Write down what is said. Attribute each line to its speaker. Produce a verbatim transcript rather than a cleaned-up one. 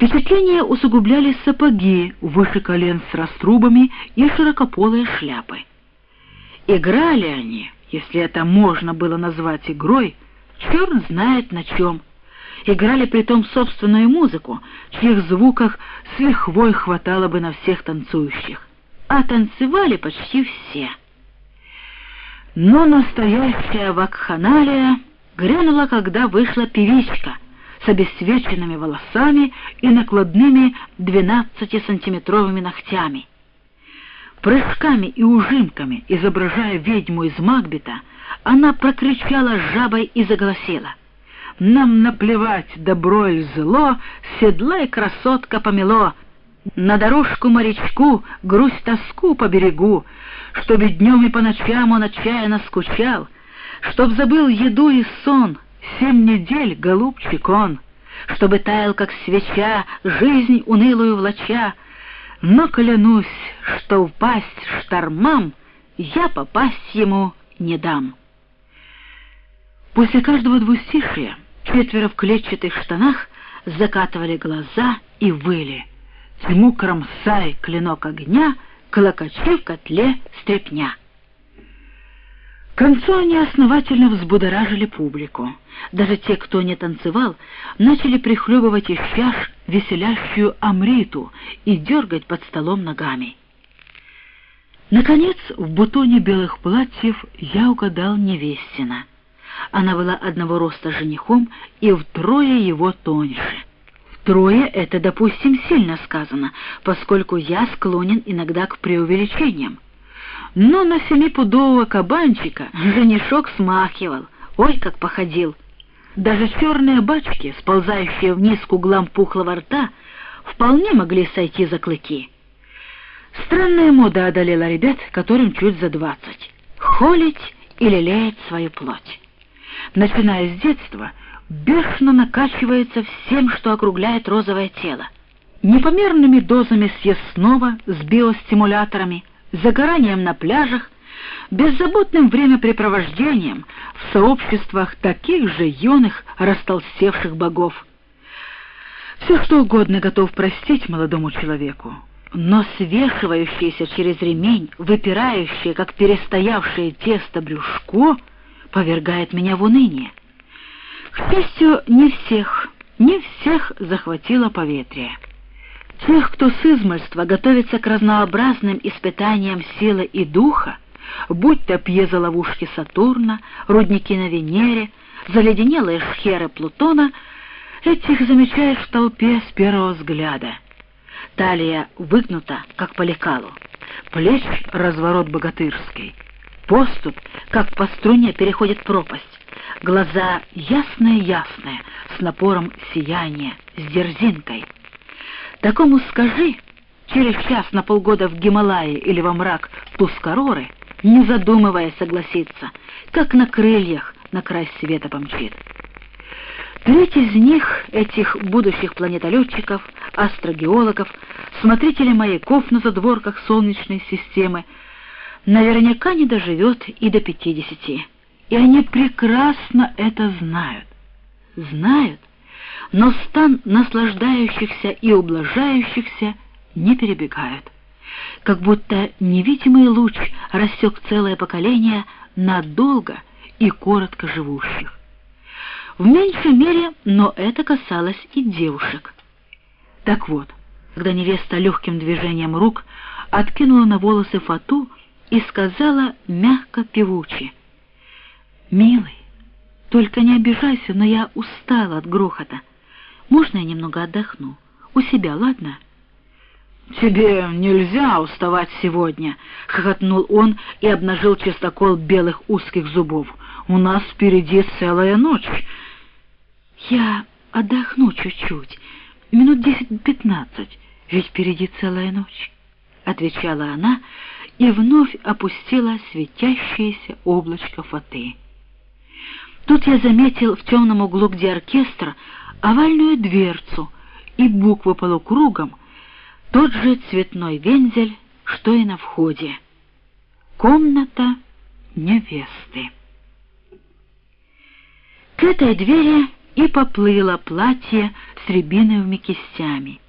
Speaker 1: Впечатление усугубляли сапоги выше колен с раструбами и широкополые шляпы. Играли они, если это можно было назвать игрой, черт знает на чем. Играли притом собственную музыку, чьих звуках с лихвой хватало бы на всех танцующих. А танцевали почти все. Но настоящая вакханалия грянула, когда вышла певичка с обесцвеченными волосами и накладными двенадцатисантиметровыми ногтями. Прыжками и ужимками, изображая ведьму из Макбета, она прокричала жабой и заголосила: «Нам наплевать, добро или зло, седлай, красотка, помело, на дорожку морячку, грусть тоску по берегу, чтоб и днем и по ночам он отчаянно скучал, чтоб забыл еду и сон, семь недель, голубчик он, чтобы таял, как свеча, жизнь унылую влача, но клянусь, что упасть штормам я попасть ему не дам». После каждого двустишия четверо в клетчатых штанах закатывали глаза и выли: «Тьму кромсай, клинок огня, клокочи в котле стряпня». К концу они основательно взбудоражили публику. Даже те, кто не танцевал, начали прихлебывать из чаш веселящую амриту и дергать под столом ногами. Наконец, в бутоне белых платьев я угадал невестина. Она была одного роста с женихом и втрое его тоньше. Втрое — это, допустим, сильно сказано, поскольку я склонен иногда к преувеличениям. Но на семипудового кабанчика женишок смахивал, ой, как походил. Даже черные бачки, сползающие вниз к углам пухлого рта, вполне могли сойти за клыки. Странная мода одолела ребят, которым чуть за двадцать. Холить и лелеять свою плоть. Начиная с детства, бешено накачивается всем, что округляет розовое тело. Непомерными дозами съестного с биостимуляторами, загоранием на пляжах, беззаботным времяпрепровождением в сообществах таких же юных, растолстевших богов. Все что угодно готов простить молодому человеку, но свешивающееся через ремень, выпирающее, как перестоявшее тесто, брюшко повергает меня в уныние. К счастью, не всех, не всех захватило поветрие. Тех, кто с измальства готовится к разнообразным испытаниям силы и духа, будь то пьезоловушки Сатурна, рудники на Венере, заледенелые шхеры Плутона, этих замечаешь в толпе с первого взгляда. Талия выгнута, как по лекалу, плеч — разворот богатырский, поступь, как по струне переходит пропасть, глаза ясные-ясные, с напором сияния, с дерзинкой. Такому скажи, через час на полгода в Гималае или во мрак Тускароры, не задумывая согласиться, как на крыльях на край света помчит. Треть из них, этих будущих планетолетчиков, астрогеологов, смотрителей маяков на задворках Солнечной системы, наверняка не доживет и до пятидесяти. И они прекрасно это знают. Знают, но стан наслаждающихся и ублажающихся не перебегают. Как будто невидимый луч рассек целое поколение надолго и коротко живущих. В меньшей мере, но это касалось и девушек. Так вот, когда невеста легким движением рук откинула на волосы фату и сказала мягко-певуче: «Милый, только не обижайся, но я устала от грохота. Можно я немного отдохну? У себя, ладно?» «Тебе нельзя уставать сегодня», — хохотнул он и обнажил чистокол белых узких зубов. «У нас впереди целая ночь». «Я отдохну чуть-чуть, минут десять-пятнадцать, ведь впереди целая ночь», — отвечала она и вновь опустила светящееся облачко фаты. Тут я заметил в темном углу, где оркестр, овальную дверцу и буквы полукругом, тот же цветной вензель, что и на входе. Комната невесты. К этой двери и поплыло платье с рябиновыми кистями.